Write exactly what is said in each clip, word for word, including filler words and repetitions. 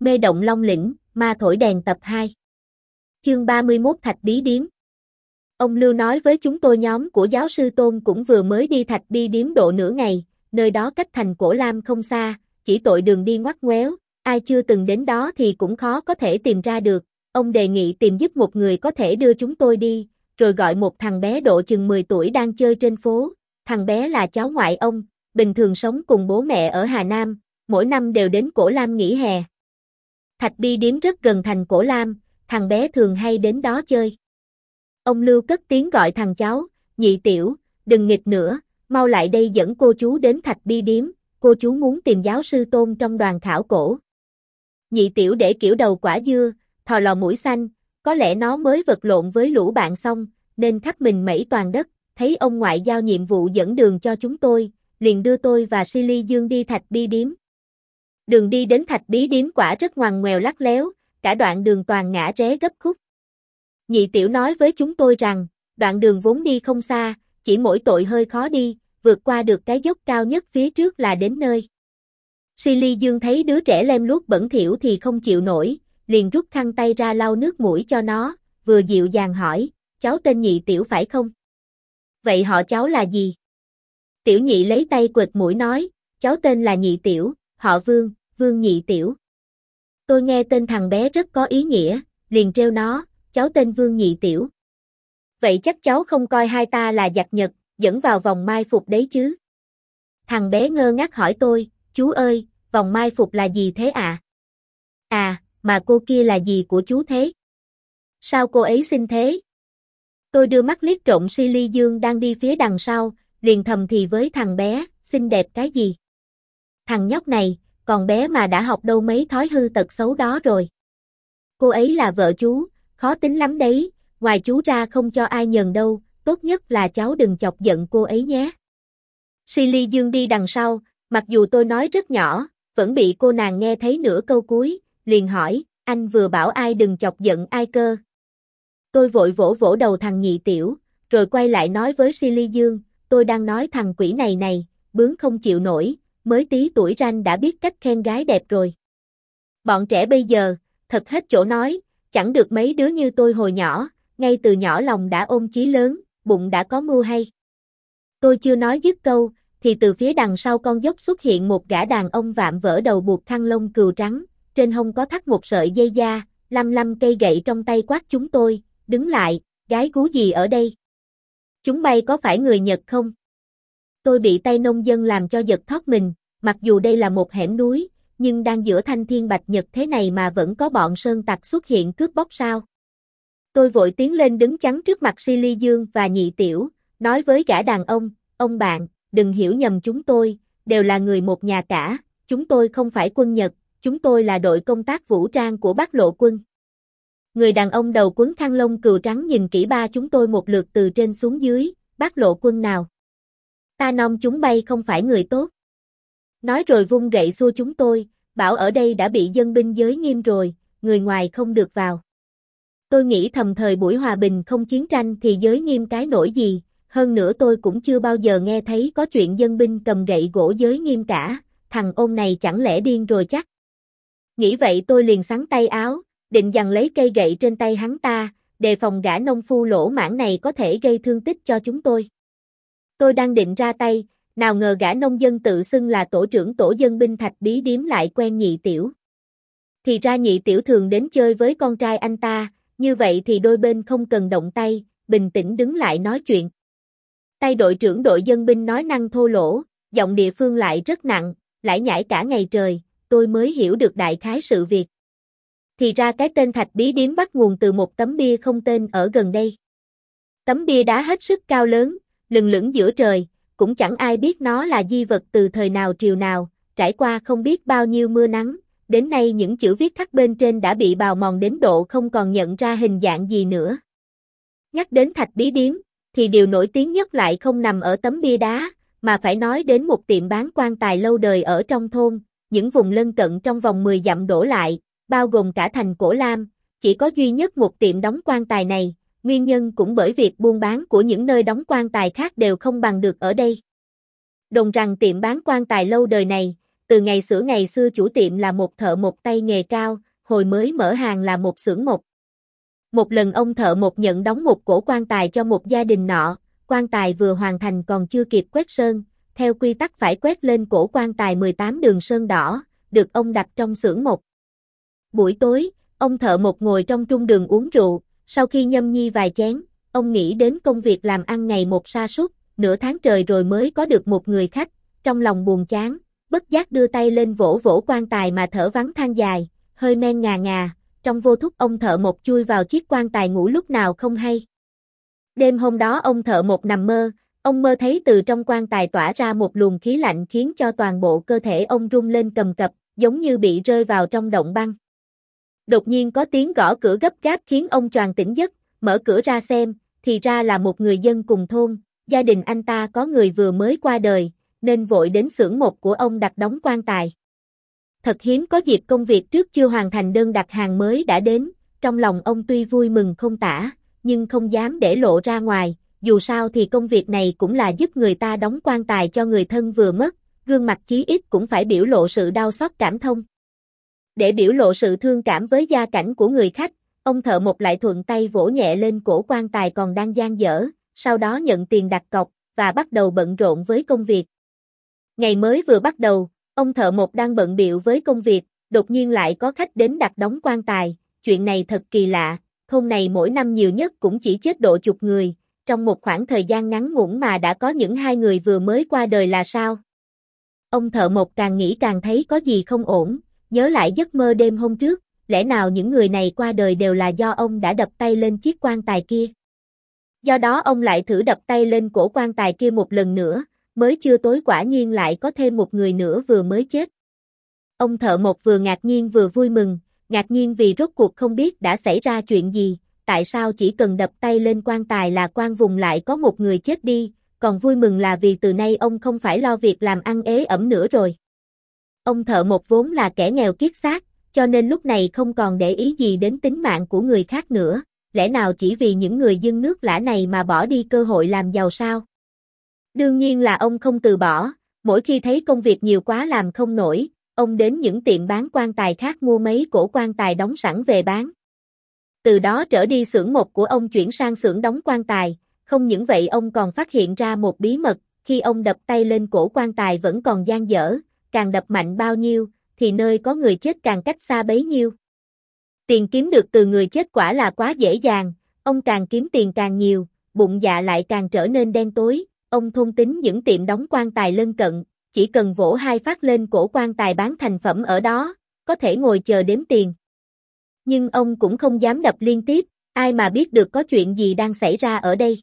Mê động Long Lĩnh, ma thổi đèn tập hai. Chương ba mươi mốt Thạch Bí Điếm. Ông Lưu nói với chúng tôi nhóm của giáo sư Tôn cũng vừa mới đi Thạch Bí Điếm độ nửa ngày, nơi đó cách thành Cổ Lam không xa, chỉ tội đường đi ngoắt ngoéo, ai chưa từng đến đó thì cũng khó có thể tìm ra được. Ông đề nghị tìm giúp một người có thể đưa chúng tôi đi, rồi gọi một thằng bé độ chừng mười tuổi đang chơi trên phố. Thằng bé là cháu ngoại ông, bình thường sống cùng bố mẹ ở Hà Nam, mỗi năm đều đến Cổ Lam nghỉ hè. Thạch Bí Điếm rất gần thành Cổ Lam, thằng bé thường hay đến đó chơi. Ông Lưu cất tiếng gọi thằng cháu, Nhị Tiểu, đừng nghịch nữa, mau lại đây dẫn cô chú đến Thạch Bí Điếm, cô chú muốn tìm giáo sư Tôn trong đoàn khảo cổ. Nhị Tiểu để kiểu đầu quả dưa, thò lò mũi xanh, có lẽ nó mới vật lộn với lũ bạn xong, nên khắp mình mẩy toàn đất, thấy ông ngoại giao nhiệm vụ dẫn đường cho chúng tôi, liền đưa tôi và Silly Dương đi Thạch Bí Điếm. Đường đi đến Thạch Bí Điếm quả rất ngoằn ngoèo lắc léo, cả đoạn đường toàn ngã rẽ gấp khúc. Nhị Tiểu nói với chúng tôi rằng, đoạn đường vốn đi không xa, chỉ mỗi tội hơi khó đi, vượt qua được cái dốc cao nhất phía trước là đến nơi. Silly Dương thấy đứa trẻ lem luốc bẩn thỉu thì không chịu nổi, liền rút khăn tay ra lau nước mũi cho nó, vừa dịu dàng hỏi, cháu tên Nhị Tiểu phải không? Vậy họ cháu là gì? Tiểu Nhị lấy tay quệt mũi nói, cháu tên là Nhị Tiểu, họ Vương, Vương Nhị Tiểu. Tôi nghe tên thằng bé rất có ý nghĩa, liền trêu nó, cháu tên Vương Nhị Tiểu. Vậy chắc cháu không coi hai ta là giặc Nhật, dẫn vào vòng mai phục đấy chứ? Thằng bé ngơ ngác hỏi tôi, chú ơi, vòng mai phục là gì thế ạ? À? à, mà cô kia là gì của chú thế? Sao cô ấy xinh thế? Tôi đưa mắt liếc trộm Silly Dương đang đi phía đằng sau, liền thầm thì với thằng bé, xinh đẹp cái gì? Thằng nhóc này, còn bé mà đã học đâu mấy thói hư tật xấu đó rồi. Cô ấy là vợ chú, khó tính lắm đấy, ngoài chú ra không cho ai nhờn đâu, tốt nhất là cháu đừng chọc giận cô ấy nhé. Silly Dương đi đằng sau, mặc dù tôi nói rất nhỏ, vẫn bị cô nàng nghe thấy nửa câu cuối, liền hỏi, anh vừa bảo ai đừng chọc giận ai cơ. Tôi vội vỗ vỗ đầu thằng Nhị Tiểu, rồi quay lại nói với Silly Dương, tôi đang nói thằng quỷ này này, bướng không chịu nổi, mới tí tuổi ranh đã biết cách khen gái đẹp rồi. Bọn trẻ bây giờ, thật hết chỗ nói, chẳng được mấy đứa như tôi hồi nhỏ, ngay từ nhỏ lòng đã ôm chí lớn, bụng đã có mưu hay. Tôi chưa nói dứt câu, thì từ phía đằng sau con dốc xuất hiện một gã đàn ông vạm vỡ đầu buộc khăn lông cừu trắng, trên hông có thắt một sợi dây da, lăm lăm cây gậy trong tay quát chúng tôi, đứng lại, gái gú gì ở đây? Chúng bay có phải người Nhật không? Tôi bị tay nông dân làm cho giật thót mình, mặc dù đây là một hẻm núi, nhưng đang giữa thanh thiên bạch nhật thế này mà vẫn có bọn sơn tặc xuất hiện cướp bóc sao? Tôi vội tiến lên đứng chắn trước mặt Silly Dương và Nhị Tiểu, nói với gã đàn ông, ông bạn, đừng hiểu nhầm chúng tôi, đều là người một nhà cả, chúng tôi không phải quân Nhật, chúng tôi là đội công tác vũ trang của Bắc Lộ quân. Người đàn ông đầu quấn khăn lông cừu trắng nhìn kỹ ba chúng tôi một lượt từ trên xuống dưới, Bắc Lộ quân nào? Ta nom chúng bay không phải người tốt. Nói rồi vung gậy xua chúng tôi, bảo ở đây đã bị dân binh giới nghiêm rồi, người ngoài không được vào. Tôi nghĩ thầm thời buổi hòa bình không chiến tranh thì giới nghiêm cái nổi gì, hơn nữa tôi cũng chưa bao giờ nghe thấy có chuyện dân binh cầm gậy gỗ giới nghiêm cả, thằng ôn này chẳng lẽ điên rồi chắc. Nghĩ vậy tôi liền xắn tay áo, định giằng lấy cây gậy trên tay hắn ta, đề phòng gã nông phu lỗ mãng này có thể gây thương tích cho chúng tôi. Tôi đang định ra tay, nào ngờ gã nông dân tự xưng là tổ trưởng tổ dân binh Thạch Bí Điếm lại quen Nhị Tiểu. Thì ra Nhị Tiểu thường đến chơi với con trai anh ta, như vậy thì đôi bên không cần động tay, bình tĩnh đứng lại nói chuyện. Tay đội trưởng đội dân binh nói năng thô lỗ, giọng địa phương lại rất nặng, lải nhải cả ngày trời, tôi mới hiểu được đại khái sự việc. Thì ra cái tên Thạch Bí Điếm bắt nguồn từ một tấm bia không tên ở gần đây. Tấm bia đá hết sức cao lớn, lừng lững giữa trời, cũng chẳng ai biết nó là di vật từ thời nào triều nào, trải qua không biết bao nhiêu mưa nắng, đến nay những chữ viết khắc bên trên đã bị bào mòn đến độ không còn nhận ra hình dạng gì nữa. Nhắc đến Thạch Bí Điếm, thì điều nổi tiếng nhất lại không nằm ở tấm bia đá, mà phải nói đến một tiệm bán quan tài lâu đời ở trong thôn, những vùng lân cận trong vòng mười dặm đổ lại, bao gồm cả thành Cổ Lam, chỉ có duy nhất một tiệm đóng quan tài này, nguyên nhân cũng bởi việc buôn bán của những nơi đóng quan tài khác đều không bằng được ở đây. Đồn rằng tiệm bán quan tài lâu đời này, Từ ngày xưa ngày xưa chủ tiệm là một thợ một tay nghề cao, hồi mới mở hàng là một xưởng mộc. Một lần ông thợ một nhận đóng một cổ quan tài cho một gia đình nọ, quan tài vừa hoàn thành còn chưa kịp quét sơn, theo quy tắc phải quét lên cổ quan tài mười tám đường sơn đỏ, được ông đặt trong xưởng mộc. Buổi tối, ông thợ một ngồi trong trung đường uống rượu, sau khi nhâm nhi vài chén, ông nghĩ đến công việc làm ăn ngày một sa sút, nửa tháng trời rồi mới có được một người khách, trong lòng buồn chán, bất giác đưa tay lên vỗ vỗ quan tài mà thở vắng than dài, hơi men ngà ngà, trong vô thức ông thợ một chui vào chiếc quan tài ngủ lúc nào không hay. Đêm hôm đó ông thợ một nằm mơ, ông mơ thấy từ trong quan tài tỏa ra một luồng khí lạnh khiến cho toàn bộ cơ thể ông rung lên cầm cập, giống như bị rơi vào trong động băng. Đột nhiên có tiếng gõ cửa gấp gáp khiến ông choàng tỉnh giấc, mở cửa ra xem, thì ra là một người dân cùng thôn, gia đình anh ta có người vừa mới qua đời, nên vội đến xưởng mộc của ông đặt đóng quan tài. Thật hiếm có dịp công việc trước chưa hoàn thành đơn đặt hàng mới đã đến, trong lòng ông tuy vui mừng không tả, nhưng không dám để lộ ra ngoài, dù sao thì công việc này cũng là giúp người ta đóng quan tài cho người thân vừa mất, gương mặt chí ít cũng phải biểu lộ sự đau xót cảm thông. Để biểu lộ sự thương cảm với gia cảnh của người khách, ông thợ một lại thuận tay vỗ nhẹ lên cổ quan tài còn đang dang dở, sau đó nhận tiền đặt cọc, và bắt đầu bận rộn với công việc. Ngày mới vừa bắt đầu, ông thợ một đang bận bịu với công việc, đột nhiên lại có khách đến đặt đóng quan tài, chuyện này thật kỳ lạ, thôn này mỗi năm nhiều nhất cũng chỉ chết độ chục người, trong một khoảng thời gian ngắn ngủn mà đã có những hai người vừa mới qua đời là sao? Ông thợ một càng nghĩ càng thấy có gì không ổn, nhớ lại giấc mơ đêm hôm trước, lẽ nào những người này qua đời đều là do ông đã đập tay lên chiếc quan tài kia? Do đó ông lại thử đập tay lên cổ quan tài kia một lần nữa, mới chưa tối quả nhiên lại có thêm một người nữa vừa mới chết. Ông thợ một vừa ngạc nhiên vừa vui mừng, ngạc nhiên vì rốt cuộc không biết đã xảy ra chuyện gì, tại sao chỉ cần đập tay lên quan tài là quan vùng lại có một người chết đi, còn vui mừng là vì từ nay ông không phải lo việc làm ăn ế ẩm nữa rồi. Ông thợ một vốn là kẻ nghèo kiết xác, cho nên lúc này không còn để ý gì đến tính mạng của người khác nữa, lẽ nào chỉ vì những người dân nước lã này mà bỏ đi cơ hội làm giàu sao? Đương nhiên là ông không từ bỏ, mỗi khi thấy công việc nhiều quá làm không nổi, ông đến những tiệm bán quan tài khác mua mấy cổ quan tài đóng sẵn về bán. Từ đó trở đi xưởng mộc của ông chuyển sang xưởng đóng quan tài, không những vậy ông còn phát hiện ra một bí mật, khi ông đập tay lên cổ quan tài vẫn còn dang dở, càng đập mạnh bao nhiêu, thì nơi có người chết càng cách xa bấy nhiêu. Tiền kiếm được từ người chết quả là quá dễ dàng, ông càng kiếm tiền càng nhiều, bụng dạ lại càng trở nên đen tối, ông thôn tính những tiệm đóng quan tài lân cận, chỉ cần vỗ hai phát lên cổ quan tài bán thành phẩm ở đó, có thể ngồi chờ đếm tiền. Nhưng ông cũng không dám đập liên tiếp, ai mà biết được có chuyện gì đang xảy ra ở đây.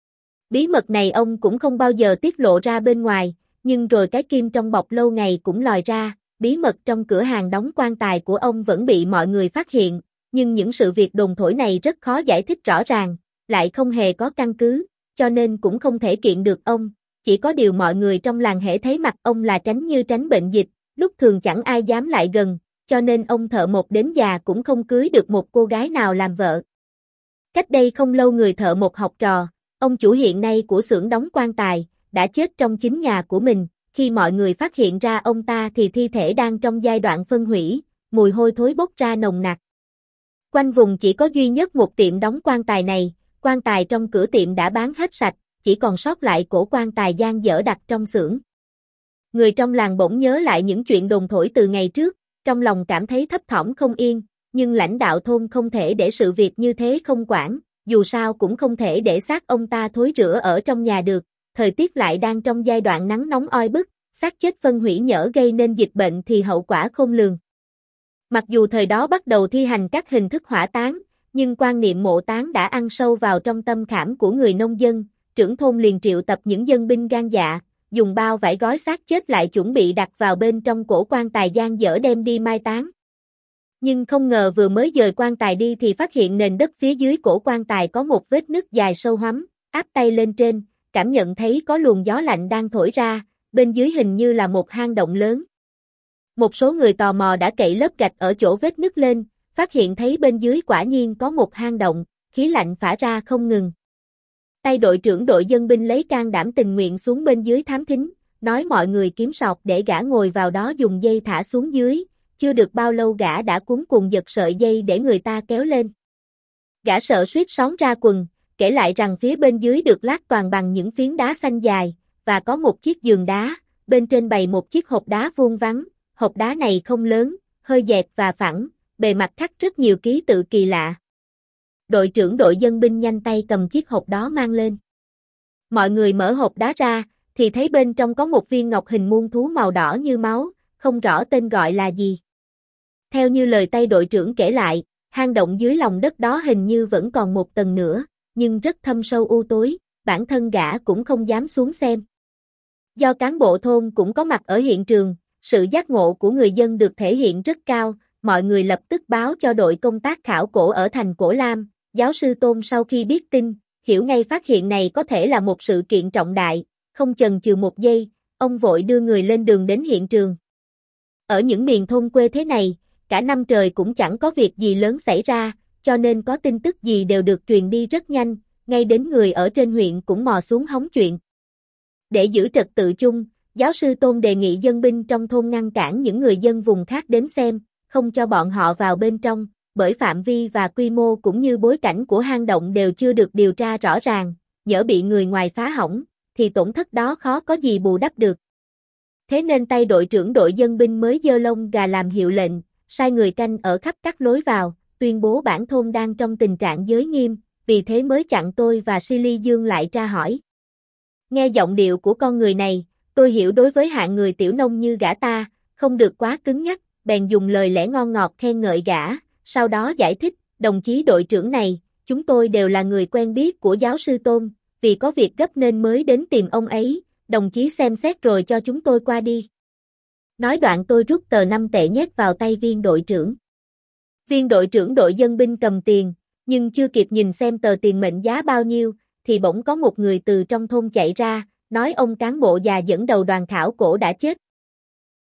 Bí mật này ông cũng không bao giờ tiết lộ ra bên ngoài, nhưng rồi cái kim trong bọc lâu ngày cũng lòi ra, bí mật trong cửa hàng đóng quan tài của ông vẫn bị mọi người phát hiện, nhưng những sự việc đồn thổi này rất khó giải thích rõ ràng, lại không hề có căn cứ, cho nên cũng không thể kiện được ông, chỉ có điều mọi người trong làng hễ thấy mặt ông là tránh như tránh bệnh dịch, lúc thường chẳng ai dám lại gần, cho nên ông thợ một đến già cũng không cưới được một cô gái nào làm vợ. Cách đây không lâu người thợ một học trò, ông chủ hiện nay của xưởng đóng quan tài, đã chết trong chính nhà của mình, khi mọi người phát hiện ra ông ta thì thi thể đang trong giai đoạn phân hủy, mùi hôi thối bốc ra nồng nặc. Quanh vùng chỉ có duy nhất một tiệm đóng quan tài này, quan tài trong cửa tiệm đã bán hết sạch, chỉ còn sót lại cổ quan tài dang dở đặt trong xưởng. Người trong làng bỗng nhớ lại những chuyện đồn thổi từ ngày trước, trong lòng cảm thấy thấp thỏm không yên, nhưng lãnh đạo thôn không thể để sự việc như thế không quản, dù sao cũng không thể để xác ông ta thối rữa ở trong nhà được, thời tiết lại đang trong giai đoạn nắng nóng oi bức, xác chết phân hủy nhỡ gây nên dịch bệnh thì hậu quả khôn lường. Mặc dù thời đó bắt đầu thi hành các hình thức hỏa táng, nhưng quan niệm mộ táng đã ăn sâu vào trong tâm khảm của người nông dân, trưởng thôn liền triệu tập những dân binh gan dạ, dùng bao vải gói xác chết lại chuẩn bị đặt vào bên trong cổ quan tài dang dở đem đi mai táng. Nhưng không ngờ vừa mới dời quan tài đi thì phát hiện nền đất phía dưới cổ quan tài có một vết nứt dài sâu hoắm, áp tay lên trên, cảm nhận thấy có luồng gió lạnh đang thổi ra, bên dưới hình như là một hang động lớn. Một số người tò mò đã cậy lớp gạch ở chỗ vết nứt lên, phát hiện thấy bên dưới quả nhiên có một hang động, khí lạnh phả ra không ngừng. Tay đội trưởng đội dân binh lấy can đảm tình nguyện xuống bên dưới thám thính, nói mọi người kiếm sọt để gã ngồi vào đó dùng dây thả xuống dưới, chưa được bao lâu gã đã cuống cuồng giật sợi dây để người ta kéo lên. Gã sợ suýt xón ra quần, kể lại rằng phía bên dưới được lát toàn bằng những phiến đá xanh dài, và có một chiếc giường đá, bên trên bày một chiếc hộp đá vuông vắn, hộp đá này không lớn, hơi dẹt và phẳng, bề mặt khắc rất nhiều ký tự kỳ lạ. Đội trưởng đội dân binh nhanh tay cầm chiếc hộp đó mang lên. Mọi người mở hộp đá ra, thì thấy bên trong có một viên ngọc hình muôn thú màu đỏ như máu, không rõ tên gọi là gì. Theo như lời tay đội trưởng kể lại, hang động dưới lòng đất đó hình như vẫn còn một tầng nữa, nhưng rất thâm sâu u tối, bản thân gã cũng không dám xuống xem. Do cán bộ thôn cũng có mặt ở hiện trường, sự giác ngộ của người dân được thể hiện rất cao, mọi người lập tức báo cho đội công tác khảo cổ ở thành Cổ Lam. Giáo sư Tôn sau khi biết tin, hiểu ngay phát hiện này có thể là một sự kiện trọng đại, không chần chừ một giây, ông vội đưa người lên đường đến hiện trường. Ở những miền thôn quê thế này, cả năm trời cũng chẳng có việc gì lớn xảy ra, cho nên có tin tức gì đều được truyền đi rất nhanh, ngay đến người ở trên huyện cũng mò xuống hóng chuyện. Để giữ trật tự chung, giáo sư Tôn đề nghị dân binh trong thôn ngăn cản những người dân vùng khác đến xem, không cho bọn họ vào bên trong, bởi phạm vi và quy mô cũng như bối cảnh của hang động đều chưa được điều tra rõ ràng, nhỡ bị người ngoài phá hỏng, thì tổn thất đó khó có gì bù đắp được. Thế nên tay đội trưởng đội dân binh mới giơ lông gà làm hiệu lệnh, sai người canh ở khắp các lối vào, tuyên bố bản thôn đang trong tình trạng giới nghiêm, vì thế mới chặn tôi và Silly Dương lại tra hỏi. Nghe giọng điệu của con người này, tôi hiểu đối với hạng người tiểu nông như gã ta, không được quá cứng nhắc, bèn dùng lời lẽ ngon ngọt khen ngợi gã, sau đó giải thích, đồng chí đội trưởng này, chúng tôi đều là người quen biết của giáo sư Tôn, vì có việc gấp nên mới đến tìm ông ấy, đồng chí xem xét rồi cho chúng tôi qua đi. Nói đoạn tôi rút tờ năm tệ nhét vào tay viên đội trưởng. Viên đội trưởng đội dân binh cầm tiền, nhưng chưa kịp nhìn xem tờ tiền mệnh giá bao nhiêu, thì bỗng có một người từ trong thôn chạy ra, nói ông cán bộ già dẫn đầu đoàn khảo cổ đã chết,